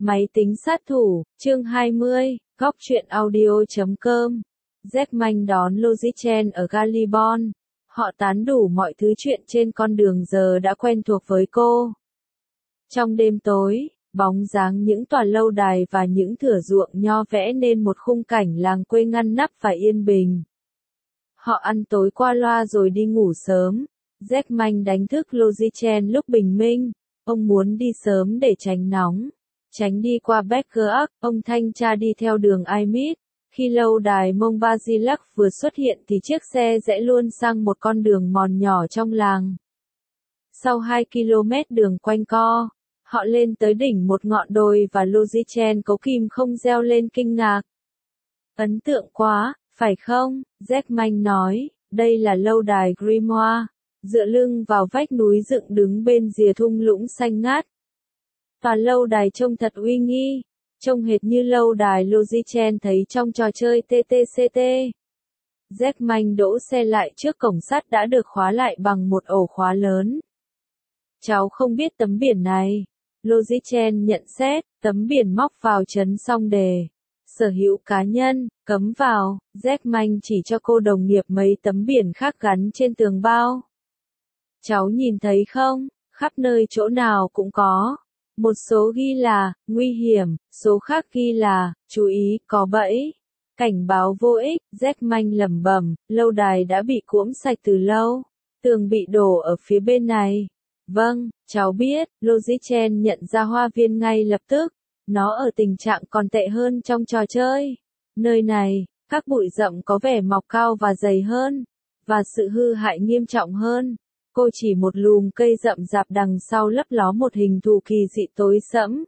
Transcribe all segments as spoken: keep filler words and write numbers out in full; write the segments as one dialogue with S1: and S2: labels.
S1: Máy tính sát thủ, chương hai mươi, góc truyện audio chấm com. Jackman đón Logichen ở Gallibon. Họ tán đủ mọi thứ chuyện trên con đường giờ đã quen thuộc với cô. Trong đêm tối, bóng dáng những tòa lâu đài và những thửa ruộng nho vẽ nên một khung cảnh làng quê ngăn nắp và yên bình. Họ ăn tối qua loa rồi đi ngủ sớm. Jackman đánh thức Logichen lúc bình minh. Ông muốn đi sớm để tránh nóng. Tránh đi qua Beckerach, ông thanh tra đi theo đường Aimit. Khi lâu đài Montbazillac vừa xuất hiện thì chiếc xe rẽ luôn sang một con đường mòn nhỏ trong làng. Sau hai ki lô mét đường quanh co, họ lên tới đỉnh một ngọn đồi và Logichen cấu kìm không reo lên kinh ngạc. Ấn tượng quá, phải không? Jackman nói, đây là lâu đài Grimoire, dựa lưng vào vách núi dựng đứng bên rìa thung lũng xanh ngát. Tòa lâu đài trông thật uy nghi, trông hệt như lâu đài Logichen thấy trong trò chơi tê tê xê tê. Jackman đỗ xe lại trước cổng sắt đã được khóa lại bằng một ổ khóa lớn. Cháu không biết tấm biển này. Logichen nhận xét, tấm biển móc vào trấn song đề. Sở hữu cá nhân, cấm vào. Jackman chỉ cho cô đồng nghiệp mấy tấm biển khác gắn trên tường bao. Cháu nhìn thấy không? Khắp nơi chỗ nào cũng có. Một số ghi là, nguy hiểm, số khác ghi là, chú ý, có bẫy. Cảnh báo vô ích, Jackman lẩm bẩm, lâu đài đã bị cuỗm sạch từ lâu. Tường bị đổ ở phía bên này. Vâng, cháu biết, Logichen nhận ra hoa viên ngay lập tức. Nó ở tình trạng còn tệ hơn trong trò chơi. Nơi này, các bụi rậm có vẻ mọc cao và dày hơn. Và sự hư hại nghiêm trọng hơn. Cô chỉ một lùm cây rậm rạp đằng sau lấp ló một hình thù kỳ dị tối sẫm.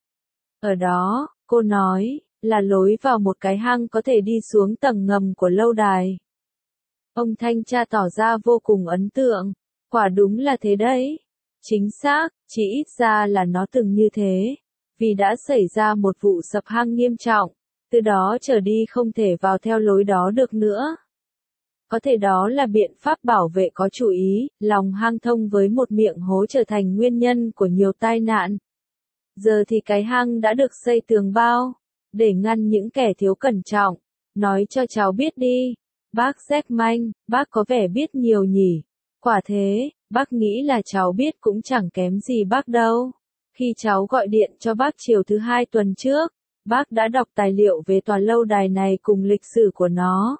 S1: Ở đó, cô nói, là lối vào một cái hang có thể đi xuống tầng ngầm của lâu đài. Ông thanh tra tỏ ra vô cùng ấn tượng. Quả đúng là thế đấy. Chính xác, chỉ ít ra là nó từng như thế. Vì đã xảy ra một vụ sập hang nghiêm trọng. Từ đó trở đi không thể vào theo lối đó được nữa. Có thể đó là biện pháp bảo vệ có chủ ý, lòng hang thông với một miệng hố trở thành nguyên nhân của nhiều tai nạn. Giờ thì cái hang đã được xây tường bao, để ngăn những kẻ thiếu cẩn trọng. Nói cho cháu biết đi. Bác Jackman, bác có vẻ biết nhiều nhỉ. Quả thế, bác nghĩ là cháu biết cũng chẳng kém gì bác đâu. Khi cháu gọi điện cho bác chiều thứ hai tuần trước, bác đã đọc tài liệu về tòa lâu đài này cùng lịch sử của nó.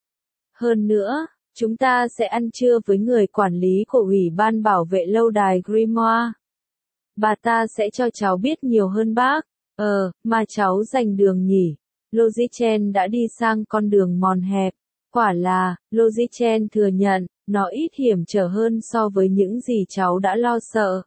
S1: Hơn nữa, chúng ta sẽ ăn trưa với người quản lý của Ủy ban bảo vệ lâu đài Grimoire. Bà ta sẽ cho cháu biết nhiều hơn bác. Ờ, mà cháu giành đường nhỉ. Logichen đã đi sang con đường mòn hẹp. Quả là, Logichen thừa nhận, nó ít hiểm trở hơn so với những gì cháu đã lo sợ.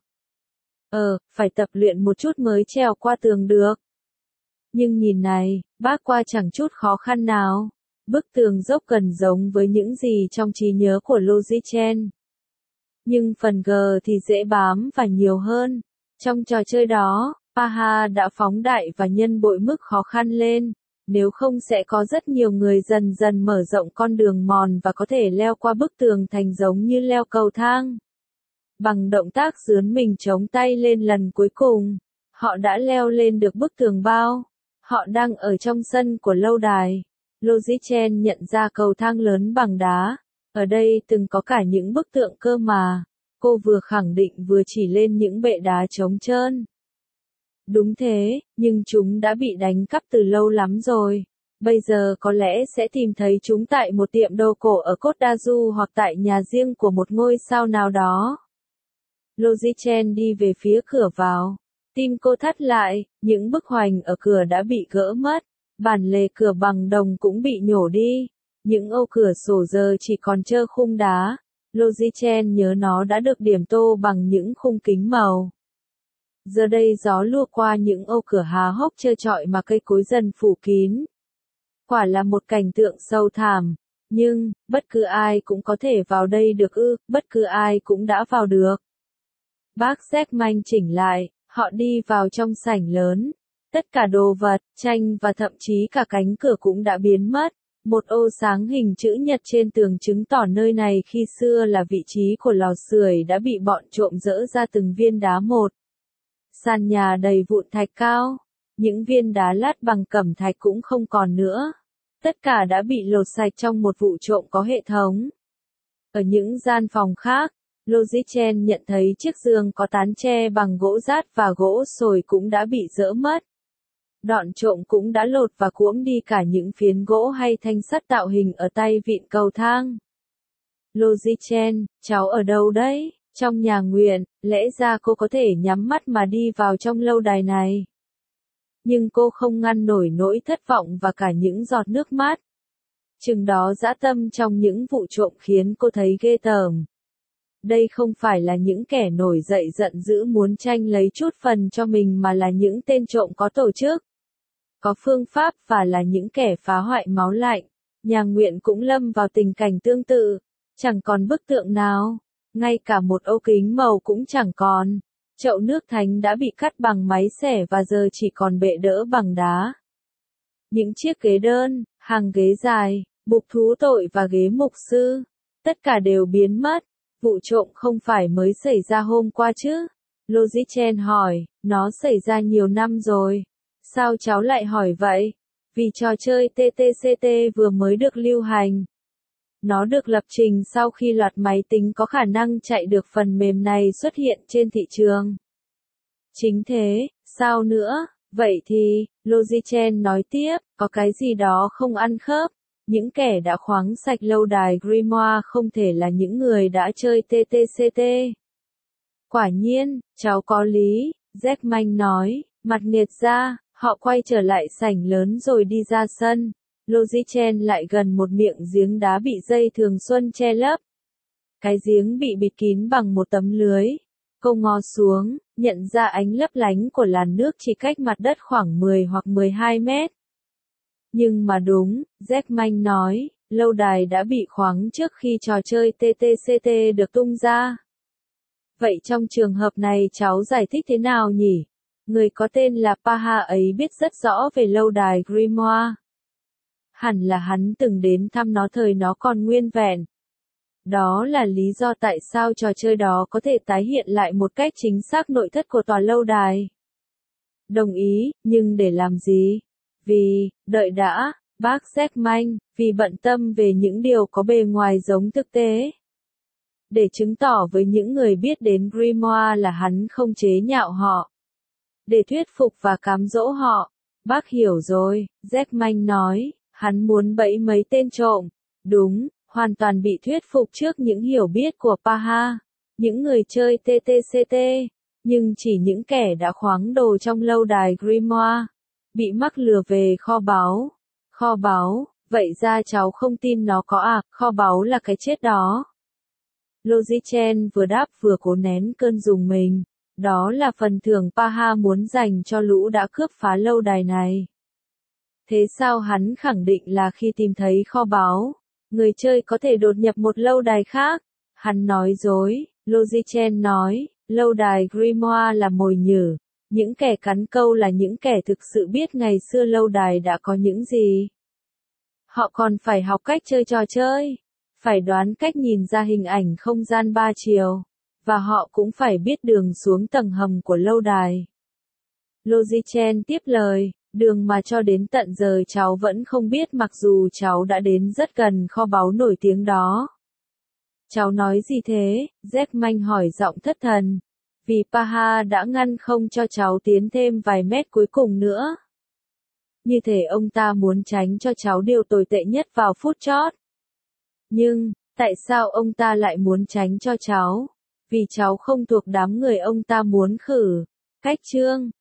S1: Ờ, phải tập luyện một chút mới trèo qua tường được. Nhưng nhìn này, bác qua chẳng chút khó khăn nào. Bức tường dốc gần giống với những gì trong trí nhớ của Logichen. Nhưng phần G thì dễ bám và nhiều hơn. Trong trò chơi đó, Paha đã phóng đại và nhân bội mức khó khăn lên. Nếu không sẽ có rất nhiều người dần dần mở rộng con đường mòn và có thể leo qua bức tường thành giống như leo cầu thang. Bằng động tác dướn mình chống tay lên lần cuối cùng, họ đã leo lên được bức tường bao. Họ đang ở trong sân của lâu đài. Logichen nhận ra cầu thang lớn bằng đá. Ở đây từng có cả những bức tượng cơ mà. Cô vừa khẳng định vừa chỉ lên những bệ đá trống trơn. Đúng thế, nhưng chúng đã bị đánh cắp từ lâu lắm rồi. Bây giờ có lẽ sẽ tìm thấy chúng tại một tiệm đồ cổ ở Côte d'Azur hoặc tại nhà riêng của một ngôi sao nào đó. Logichen đi về phía cửa vào. Tim cô thắt lại, những bức hoành ở cửa đã bị gỡ mất. Bản lề cửa bằng đồng cũng bị nhổ đi. Những ô cửa sổ giờ chỉ còn trơ khung đá. Logichen nhớ nó đã được điểm tô bằng những khung kính màu. Giờ đây gió lùa qua những ô cửa há hốc trơ trọi mà cây cối dần phủ kín. Quả là một cảnh tượng sâu thẳm. Nhưng, bất cứ ai cũng có thể vào đây được ư, bất cứ ai cũng đã vào được. Bác Jackman chỉnh lại, họ đi vào trong sảnh lớn. Tất cả đồ vật, tranh và thậm chí cả cánh cửa cũng đã biến mất. Một ô sáng hình chữ nhật trên tường chứng tỏ nơi này khi xưa là vị trí của lò sưởi đã bị bọn trộm dỡ ra từng viên đá một. Sàn nhà đầy vụn thạch cao. những viên đá lát bằng cẩm thạch cũng không còn nữa. Tất cả đã bị lột sạch trong một vụ trộm có hệ thống. Ở những gian phòng khác, Logichen nhận thấy chiếc giường có tán tre bằng gỗ rát và gỗ sồi cũng đã bị dỡ mất. Đọn trộm cũng đã lột và cuỗm đi cả những phiến gỗ hay thanh sắt tạo hình ở tay vịn cầu thang. Logichen, cháu ở đâu đấy? Trong nhà nguyện, lẽ ra cô có thể nhắm mắt mà đi vào trong lâu đài này. Nhưng cô không ngăn nổi nỗi thất vọng và cả những giọt nước mắt. Chừng đó dã tâm trong những vụ trộm khiến cô thấy ghê tởm. Đây không phải là những kẻ nổi dậy giận dữ muốn tranh lấy chút phần cho mình mà là những tên trộm có tổ chức, có phương pháp và là những kẻ phá hoại máu lạnh. Nhà nguyện cũng lâm vào tình cảnh tương tự, chẳng còn bức tượng nào, ngay cả một ô kính màu cũng chẳng còn. Chậu nước thánh đã bị cắt bằng máy xẻ và giờ chỉ còn bệ đỡ bằng đá. Những chiếc ghế đơn, hàng ghế dài, bục thú tội và ghế mục sư, tất cả đều biến mất. Vụ trộm không phải mới xảy ra hôm qua chứ? Logichen hỏi, nó xảy ra nhiều năm rồi. Sao cháu lại hỏi vậy? Vì trò chơi tê tê xê tê vừa mới được lưu hành. Nó được lập trình sau khi loạt máy tính có khả năng chạy được phần mềm này xuất hiện trên thị trường. Chính thế, sao nữa? Vậy thì, Logichen nói tiếp, có cái gì đó không ăn khớp. Những kẻ đã khoáng sạch lâu đài Grimoire không thể là những người đã chơi tê tê xê tê. Quả nhiên, cháu có lý, Jackman nói, mặt nghiệt ra, họ quay trở lại sảnh lớn rồi đi ra sân. Logichen lại gần một miệng giếng đá bị dây thường xuân che lấp. Cái giếng bị bịt kín bằng một tấm lưới. Cô ngó xuống, nhận ra ánh lấp lánh của làn nước chỉ cách mặt đất khoảng mười hoặc mười hai mét. Nhưng mà đúng, Jackman nói, lâu đài đã bị khoáng trước khi trò chơi tê tê xê tê được tung ra. Vậy trong trường hợp này cháu giải thích thế nào nhỉ? Người có tên là Paha ấy biết rất rõ về lâu đài Grimoire. Hẳn là hắn từng đến thăm nó thời nó còn nguyên vẹn. Đó là lý do tại sao trò chơi đó có thể tái hiện lại một cách chính xác nội thất của tòa lâu đài. Đồng ý, nhưng để làm gì? Vì, đợi đã, bác Jackman, vì bận tâm về những điều có bề ngoài giống thực tế. Để chứng tỏ với những người biết đến Grimoire là hắn không chế nhạo họ. Để thuyết phục và cám dỗ họ. Bác hiểu rồi, Jackman nói, hắn muốn bẫy mấy tên trộm. Đúng, hoàn toàn bị thuyết phục trước những hiểu biết của Paha. Những người chơi tê tê xê tê, nhưng chỉ những kẻ đã khoáng đồ trong lâu đài Grimoire. Bị mắc lừa về kho báu. Kho báu, vậy ra cháu không tin nó có à, kho báu là cái chết đó. Logichen vừa đáp vừa cố nén cơn rùng mình. Đó là phần thưởng Paha muốn dành cho lũ đã cướp phá lâu đài này. Thế sao hắn khẳng định là khi tìm thấy kho báu, người chơi có thể đột nhập một lâu đài khác? Hắn nói dối, Logichen nói, lâu đài Grimoire là mồi nhử. Những kẻ cắn câu là những kẻ thực sự biết ngày xưa lâu đài đã có những gì. Họ còn phải học cách chơi trò chơi, phải đoán cách nhìn ra hình ảnh không gian ba chiều, và họ cũng phải biết đường xuống tầng hầm của lâu đài. Logichen tiếp lời, đường mà cho đến tận giờ cháu vẫn không biết mặc dù cháu đã đến rất gần kho báu nổi tiếng đó. Cháu nói gì thế? Jackman hỏi giọng thất thần. Vì Paha đã ngăn không cho cháu tiến thêm vài mét cuối cùng nữa. Như thể ông ta muốn tránh cho cháu điều tồi tệ nhất vào phút chót. Nhưng, tại sao ông ta lại muốn tránh cho cháu? Vì cháu không thuộc đám người ông ta muốn khử. Cách chương